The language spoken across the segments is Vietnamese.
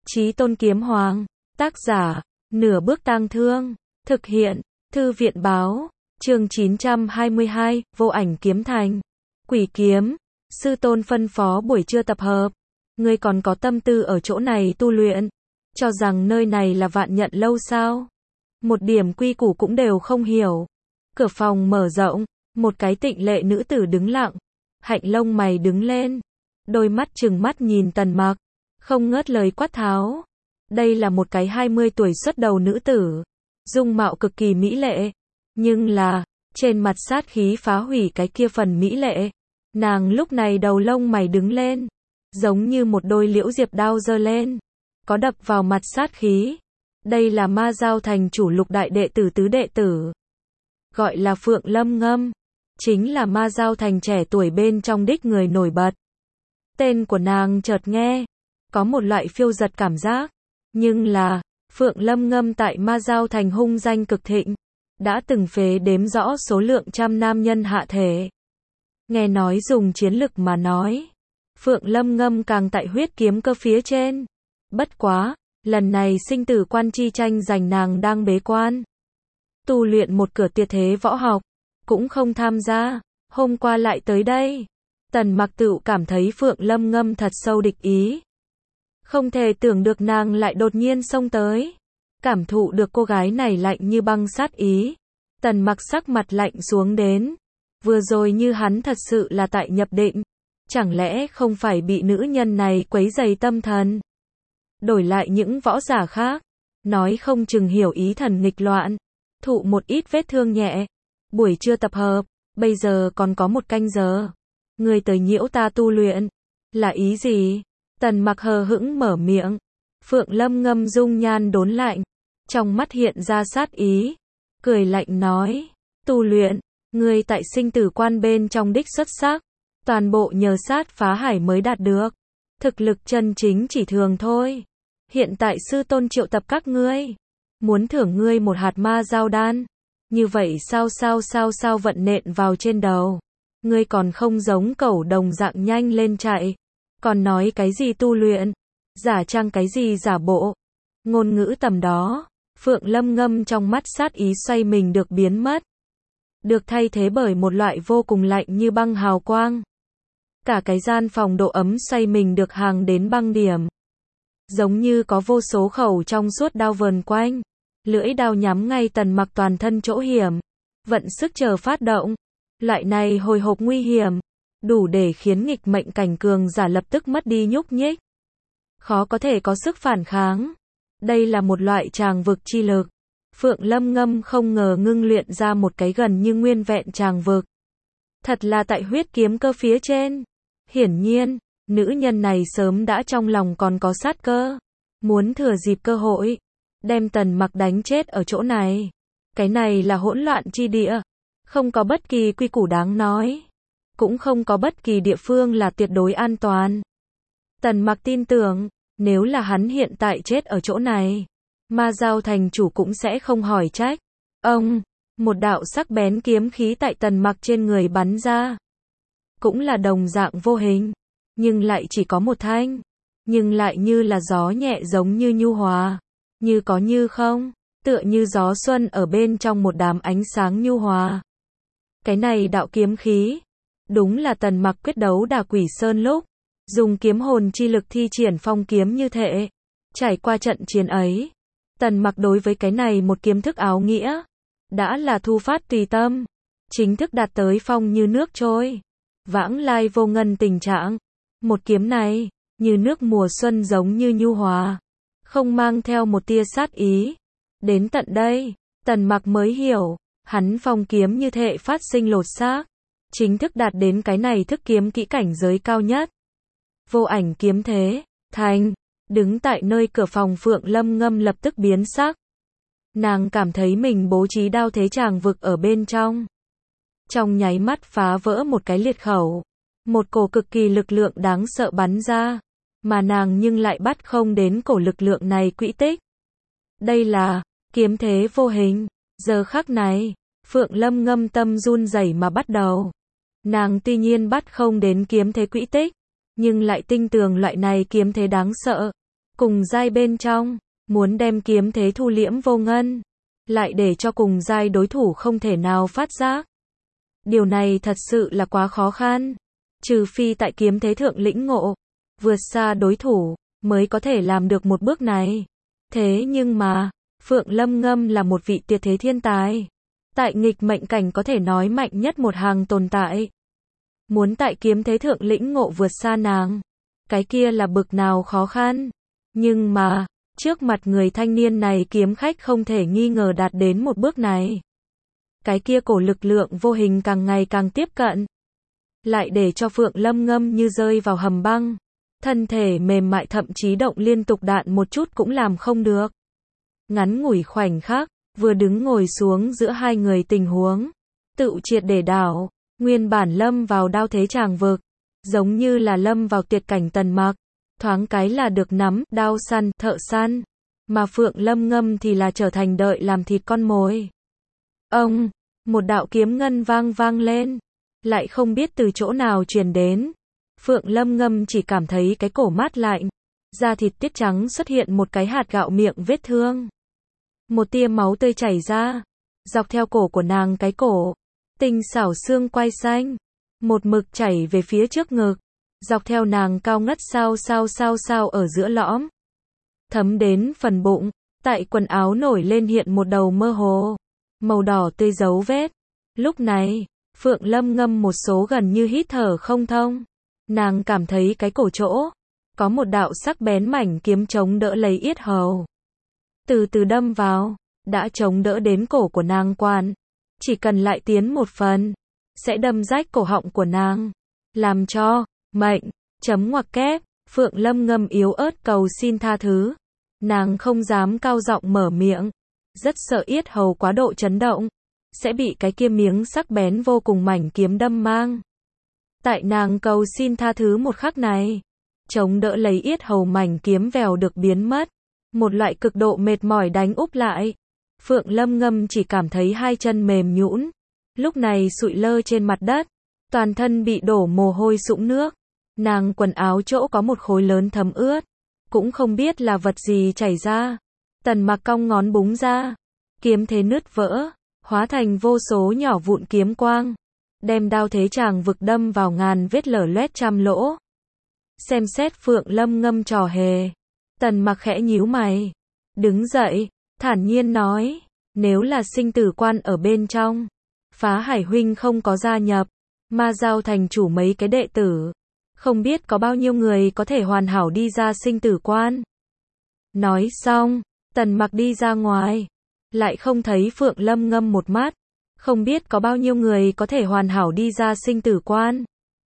Chí Tôn Kiếm Hoàng, tác giả, Nửa Bước Tang Thương, thực hiện, Thư viện báo, chương 922, Vô Ảnh Kiếm Thành, Quỷ Kiếm, sư tôn phân phó buổi trưa tập hợp, ngươi còn có tâm tư ở chỗ này tu luyện, cho rằng nơi này là Vạn Nhận lâu sao? Một điểm quy củ cũng đều không hiểu. Cửa phòng mở rộng, một cái tịnh lệ nữ tử đứng lặng, hạnh lông mày đứng lên, đôi mắt trừng mắt nhìn Tần Mặc, không ngớt lời quát tháo. Đây là một cái 20 tuổi xuất đầu nữ tử, dung mạo cực kỳ mỹ lệ, nhưng là, trên mặt sát khí phá hủy cái kia phần mỹ lệ. Nàng lúc này đầu lông mày đứng lên, giống như một đôi liễu diệp đao giơ lên, có đập vào mặt sát khí. Đây là Ma Giao thành chủ lục đại đệ tử tứ đệ tử, gọi là Phượng Lâm Ngâm, chính là Ma Giao thành trẻ tuổi bên trong đích người nổi bật. Tên của nàng chợt nghe, có một loại phiêu giật cảm giác, nhưng là, Phượng Lâm Ngâm tại Ma Giao thành hung danh cực thịnh, đã từng phế đếm rõ số lượng trăm nam nhân hạ thể. Nghe nói dùng chiến lực mà nói, Phượng Lâm Ngâm càng tại huyết kiếm cơ phía trên. Bất quá, lần này sinh tử quan chi tranh giành nàng đang bế quan, tu luyện một cửa tuyệt thế võ học, cũng không tham gia, hôm qua lại tới đây. Tần Mặc tự cảm thấy Phượng Lâm Ngâm thật sâu địch ý. Không thể tưởng được nàng lại đột nhiên xông tới. Cảm thụ được cô gái này lạnh như băng sát ý, Tần Mặc sắc mặt lạnh xuống đến. Vừa rồi như hắn thật sự là tại nhập định, chẳng lẽ không phải bị nữ nhân này quấy rầy tâm thần? Đổi lại những võ giả khác, nói không chừng hiểu ý thần nghịch loạn, thụ một ít vết thương nhẹ. Buổi trưa tập hợp, bây giờ còn có một canh giờ. Ngươi tới nhiễu ta tu luyện, là ý gì? Tần Mặc hờ hững mở miệng. Phượng Lâm Ngâm dung nhan đốn lạnh, trong mắt hiện ra sát ý, cười lạnh nói, tu luyện, ngươi tại sinh tử quan bên trong đích xuất sắc, toàn bộ nhờ sát phá hải mới đạt được, thực lực chân chính chỉ thường thôi. Hiện tại sư tôn triệu tập các ngươi, muốn thưởng ngươi một hạt ma giao đan, như vậy sao vận nện vào trên đầu, ngươi còn không giống cẩu đồng dạng nhanh lên chạy, còn nói cái gì tu luyện, giả trang cái gì giả bộ. Ngôn ngữ tầm đó, Phượng Lâm Ngâm trong mắt sát ý xoay mình được biến mất, được thay thế bởi một loại vô cùng lạnh như băng hào quang. Cả cái gian phòng độ ấm xoay mình được hàng đến băng điểm, giống như có vô số khẩu trong suốt đao vờn quanh, lưỡi đao nhắm ngay Tần Mặc toàn thân chỗ hiểm, vận sức chờ phát động. Loại này hồi hộp nguy hiểm, đủ để khiến nghịch mệnh cảnh cường giả lập tức mất đi nhúc nhích, khó có thể có sức phản kháng. Đây là một loại tràng vực chi lực. Phượng Lâm Ngâm không ngờ ngưng luyện ra một cái gần như nguyên vẹn tràng vực. Thật là tại huyết kiếm cơ phía trên. Hiển nhiên, nữ nhân này sớm đã trong lòng còn có sát cơ, muốn thừa dịp cơ hội, đem Tần Mặc đánh chết ở chỗ này. Cái này là hỗn loạn chi địa, không có bất kỳ quy củ đáng nói, cũng không có bất kỳ địa phương là tuyệt đối an toàn. Tần Mặc tin tưởng, nếu là hắn hiện tại chết ở chỗ này, Ma Giao thành chủ cũng sẽ không hỏi trách. Ông, một đạo sắc bén kiếm khí tại Tần Mặc trên người bắn ra, cũng là đồng dạng vô hình, nhưng lại chỉ có một thanh, nhưng lại như là gió nhẹ giống như nhu hòa, như có như không, tựa như gió xuân ở bên trong một đám ánh sáng nhu hòa. Cái này đạo kiếm khí, đúng là Tần Mặc quyết đấu Đả Quỷ Sơn lúc, dùng kiếm hồn chi lực thi triển phong kiếm như thế. Trải qua trận chiến ấy, Tần Mặc đối với cái này một kiếm thức áo nghĩa, đã là thu phát tùy tâm, chính thức đạt tới phong như nước trôi, vãng lai vô ngân tình trạng. Một kiếm này, như nước mùa xuân giống như nhu hòa, không mang theo một tia sát ý. Đến tận đây, Tần Mặc mới hiểu, hắn phong kiếm như thế phát sinh lột xác, chính thức đạt đến cái này thức kiếm kỹ cảnh giới cao nhất. Vô ảnh kiếm thế, thành, đứng tại nơi cửa phòng Phượng Lâm Ngâm lập tức biến sắc. Nàng cảm thấy mình bố trí đao thế tràng vực ở bên trong. Trong nháy mắt phá vỡ một cái liệt khẩu, một cổ cực kỳ lực lượng đáng sợ bắn ra, mà nàng nhưng lại bắt không đến cổ lực lượng này quỹ tích. Đây là kiếm thế vô hình. Giờ khắc này, Phượng Lâm Ngâm tâm run rẩy mà bắt đầu. Nàng tuy nhiên bắt không đến kiếm thế quỹ tích, nhưng lại tinh tường loại này kiếm thế đáng sợ, cùng giai bên trong, muốn đem kiếm thế thu liễm vô ngân, lại để cho cùng giai đối thủ không thể nào phát giác. Điều này thật sự là quá khó khăn, trừ phi tại kiếm thế thượng lĩnh ngộ, vượt xa đối thủ, mới có thể làm được một bước này. Thế nhưng mà, Phượng Lâm Ngâm là một vị tuyệt thế thiên tài, tại nghịch mệnh cảnh có thể nói mạnh nhất một hàng tồn tại. Muốn tại kiếm thế thượng lĩnh ngộ vượt xa nàng, cái kia là bực nào khó khăn. Nhưng mà, trước mặt người thanh niên này kiếm khách không thể nghi ngờ đạt đến một bước này. Cái kia cổ lực lượng vô hình càng ngày càng tiếp cận, lại để cho Phượng Lâm Ngâm như rơi vào hầm băng. Thân thể mềm mại thậm chí động liên tục đạn một chút cũng làm không được. Ngắn ngủi khoảnh khắc, vừa đứng ngồi xuống giữa hai người tình huống, tự triệt để đảo, nguyên bản lâm vào đao thế tràng vực, giống như là lâm vào tuyệt cảnh Tần Mặc, thoáng cái là được nắm, đao săn, thợ săn, mà Phượng Lâm Ngâm thì là trở thành đợi làm thịt con mồi. Ông, một đạo kiếm ngân vang lên, lại không biết từ chỗ nào truyền đến. Phượng Lâm Ngâm chỉ cảm thấy cái cổ mát lạnh, da thịt tiết trắng xuất hiện một cái hạt gạo miệng vết thương. Một tia máu tươi chảy ra, dọc theo cổ của nàng cái cổ, tinh xảo xương quai xanh, một mực chảy về phía trước ngực, dọc theo nàng cao ngất sao ở giữa lõm, thấm đến phần bụng, tại quần áo nổi lên hiện một đầu mơ hồ, màu đỏ tươi dấu vết. Lúc này, Phượng Lâm Ngâm một số gần như hít thở không thông. Nàng cảm thấy cái cổ chỗ, có một đạo sắc bén mảnh kiếm chống đỡ lấy yết hầu. Từ từ đâm vào, đã chống đỡ đến cổ của nàng quan. Chỉ cần lại tiến một phần, sẽ đâm rách cổ họng của nàng. Làm cho, mệnh, chấm ngoặc kép, Phượng Lâm Ngâm yếu ớt cầu xin tha thứ. Nàng không dám cao giọng mở miệng. Rất sợ yết hầu quá độ chấn động, sẽ bị cái kia miếng sắc bén vô cùng mảnh kiếm đâm mang. Tại nàng cầu xin tha thứ một khắc này, chống đỡ lấy yết hầu mảnh kiếm vèo được biến mất. Một loại cực độ mệt mỏi đánh úp lại. Phượng Lâm Ngâm chỉ cảm thấy hai chân mềm nhũn, lúc này sụi lơ trên mặt đất, toàn thân bị đổ mồ hôi sũng nước. Nàng quần áo chỗ có một khối lớn thấm ướt, cũng không biết là vật gì chảy ra. Tần Mặc cong ngón búng ra, kiếm thế nứt vỡ, hóa thành vô số nhỏ vụn kiếm quang, đem đao thế tràng vực đâm vào ngàn vết lở loét trăm lỗ. Xem xét Phượng Lâm Ngâm trò hề, Tần Mặc khẽ nhíu mày, đứng dậy, thản nhiên nói, nếu là sinh tử quan ở bên trong, Phá Hải huynh không có gia nhập, Ma Giao thành chủ mấy cái đệ tử, không biết có bao nhiêu người có thể hoàn hảo đi ra sinh tử quan. Nói xong, Tần Mặc đi ra ngoài, lại không thấy Phượng Lâm Ngâm một mắt, không biết có bao nhiêu người có thể hoàn hảo đi ra sinh tử quan.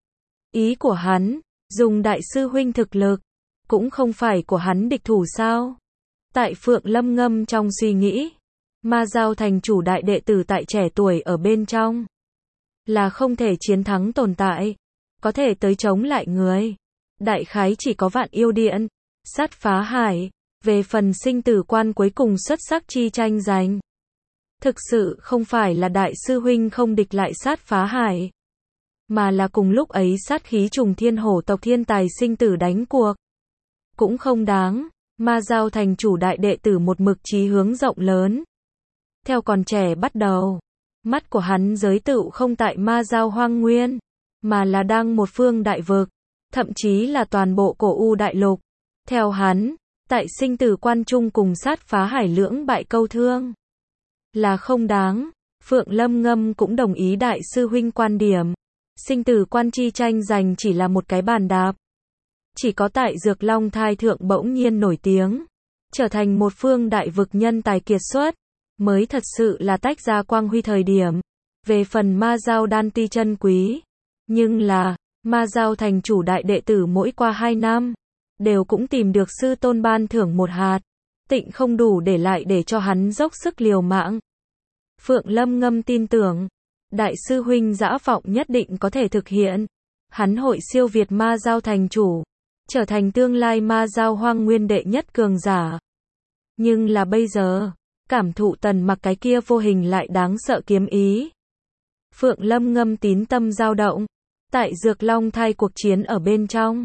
Ý của hắn, dùng đại sư huynh thực lực, cũng không phải của hắn địch thủ sao? Tại Phượng Lâm Ngâm trong suy nghĩ, Ma Giao thành chủ đại đệ tử tại trẻ tuổi ở bên trong, là không thể chiến thắng tồn tại, có thể tới chống lại người. Đại khái chỉ có Vạn Yêu Điện, Sát Phá Hải, về phần sinh tử quan cuối cùng xuất sắc chi tranh giành. Thực sự không phải là đại sư huynh không địch lại Sát Phá Hải, mà là cùng lúc ấy sát khí trùng thiên hổ tộc thiên tài sinh tử đánh cuộc. Cũng không đáng, Ma Giao thành chủ đại đệ tử một mực chí hướng rộng lớn. Theo còn trẻ bắt đầu, mắt của hắn giới tựu không tại Ma Giao hoang nguyên, mà là đang một phương đại vực, thậm chí là toàn bộ cổ U đại lục. Theo hắn, tại sinh tử quan trung cùng Sát Phá Hải lưỡng bại câu thương, là không đáng. Phượng Lâm Ngâm cũng đồng ý đại sư huynh quan điểm. Sinh tử quan chi tranh giành chỉ là một cái bàn đạp. Chỉ có tại Dược Long Thai thượng bỗng nhiên nổi tiếng, trở thành một phương đại vực nhân tài kiệt xuất, mới thật sự là tách ra quang huy thời điểm. Về phần Ma Giao đan ti chân quý, nhưng là, Ma Giao thành chủ đại đệ tử mỗi qua 2 năm, đều cũng tìm được sư tôn ban thưởng một hạt, tịnh không đủ để lại để cho hắn dốc sức liều mạng. Phượng Lâm Ngâm tin tưởng, đại sư huynh dã vọng nhất định có thể thực hiện. Hắn hội siêu việt Ma Giao thành chủ, trở thành tương lai Ma Giao hoang nguyên đệ nhất cường giả. Nhưng là bây giờ, cảm thụ Tần Mặc cái kia vô hình lại đáng sợ kiếm ý. Phượng Lâm Ngâm tín tâm dao động, tại Dược Long Thai cuộc chiến ở bên trong,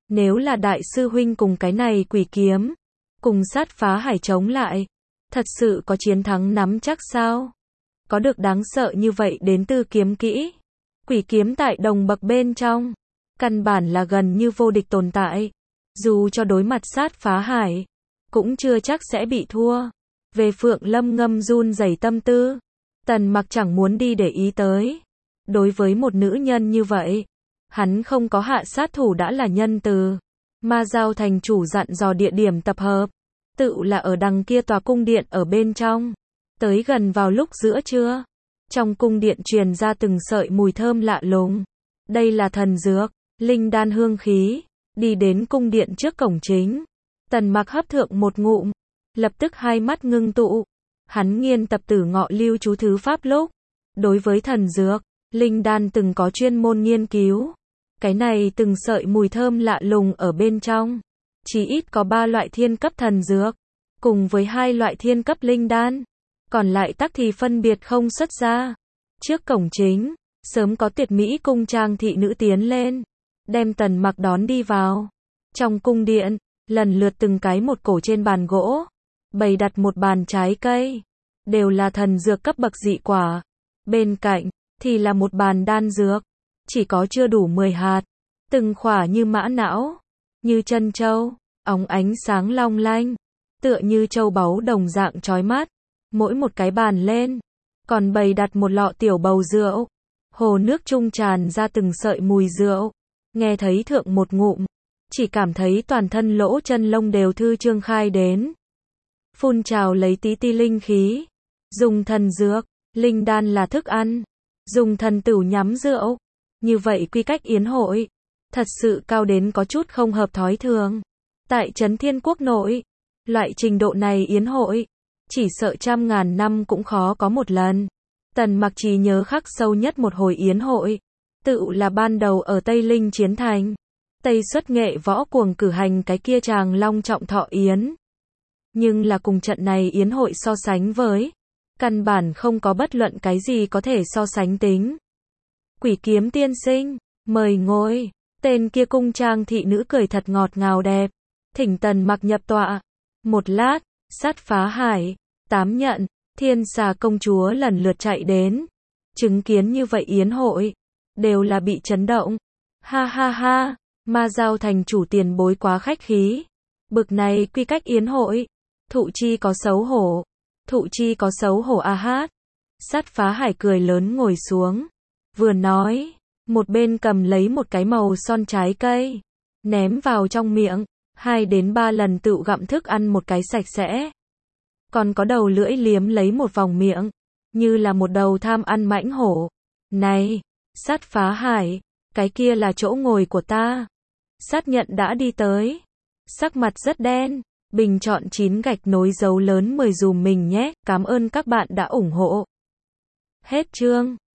Nếu là đại sư huynh cùng cái này quỷ kiếm, cùng sát phá hải chống lại, thật sự có chiến thắng nắm chắc sao? Có được đáng sợ như vậy đến từ kiếm kỹ. Quỷ kiếm tại đồng bậc bên trong, căn bản là gần như vô địch tồn tại. Dù cho đối mặt sát phá hải, cũng chưa chắc sẽ bị thua. Về Phượng Lâm ngâm run rẩy tâm tư, Tần Mặc chẳng muốn đi để ý tới. Đối với một nữ nhân như vậy, hắn không có hạ sát thủ đã là nhân từ. Ma Giao thành chủ dặn dò địa điểm tập hợp, tự là ở đằng kia tòa cung điện ở bên trong. Tới gần vào lúc giữa trưa, trong cung điện truyền ra từng sợi mùi thơm lạ lùng. Đây là thần dược, linh đan hương khí. Đi đến cung điện trước cổng chính, Tần Mặc hấp thượng một ngụm, lập tức hai mắt ngưng tụ. Hắn nghiên tập Tử Ngọ Lưu chú thứ pháp lúc, đối với thần dược, linh đan từng có chuyên môn nghiên cứu. Cái này từng sợi mùi thơm lạ lùng ở bên trong, chỉ ít có 3 loại thiên cấp thần dược, cùng với 2 loại thiên cấp linh đan, còn lại tắc thì phân biệt không xuất ra. Trước cổng chính, sớm có tuyệt mỹ cung trang thị nữ tiến lên, đem Tần Mặc đón đi vào. Trong cung điện, lần lượt từng cái một cổ trên bàn gỗ, bày đặt một bàn trái cây, đều là thần dược cấp bậc dị quả. Bên cạnh, thì là một bàn đan dược, chỉ có chưa đủ 10 hạt, từng khỏa như mã não, như chân châu, óng ánh sáng long lanh, tựa như châu báu đồng dạng chói mắt. Mỗi một cái bàn lên, còn bày đặt một lọ tiểu bầu rượu, hồ nước trung tràn ra từng sợi mùi rượu. Nghe thấy thượng một ngụm, chỉ cảm thấy toàn thân lỗ chân lông đều thư trương khai đến. Phun trào lấy tí ti linh khí. Dùng thần dược, linh đan là thức ăn, dùng thần tửu nhắm rượu. Như vậy quy cách yến hội, thật sự cao đến có chút không hợp thói thường. Tại Trấn Thiên Quốc nội, loại trình độ này yến hội, chỉ sợ trăm ngàn năm cũng khó có một lần. Tần Mặc chỉ nhớ khắc sâu nhất một hồi yến hội, tự là ban đầu ở Tây Linh Chiến Thành, Tây Xuất Nghệ Võ Cuồng cử hành cái kia tràng long trọng thọ yến. Nhưng là cùng trận này yến hội so sánh với, căn bản không có bất luận cái gì có thể so sánh tính. Quỷ kiếm tiên sinh, mời ngồi. Tên kia cung trang thị nữ cười thật ngọt ngào đẹp, thỉnh Tần Mặc nhập tọa. Một lát, sát phá hải, Tám Nhận, Thiên Xà công chúa lần lượt chạy đến, chứng kiến như vậy yến hội, đều là bị chấn động. Ha ha ha, Ma Giao thành chủ tiền bối quá khách khí. Bực này quy cách yến hội, thụ chi có xấu hổ, thụ chi có xấu hổ a hát. Sát phá hải cười lớn ngồi xuống, vừa nói, một bên cầm lấy một cái màu son trái cây, ném vào trong miệng, 2 đến 3 lần tự gặm thức ăn một cái sạch sẽ. Còn có đầu lưỡi liếm lấy một vòng miệng, như là một đầu tham ăn mãnh hổ. Này, sát phá hải, cái kia là chỗ ngồi của ta. Sát Nhận đã đi tới, sắc mặt rất đen, bình chọn 9 gạch nối dấu lớn 10 dùm mình nhé, cảm ơn các bạn đã ủng hộ. Hết chương.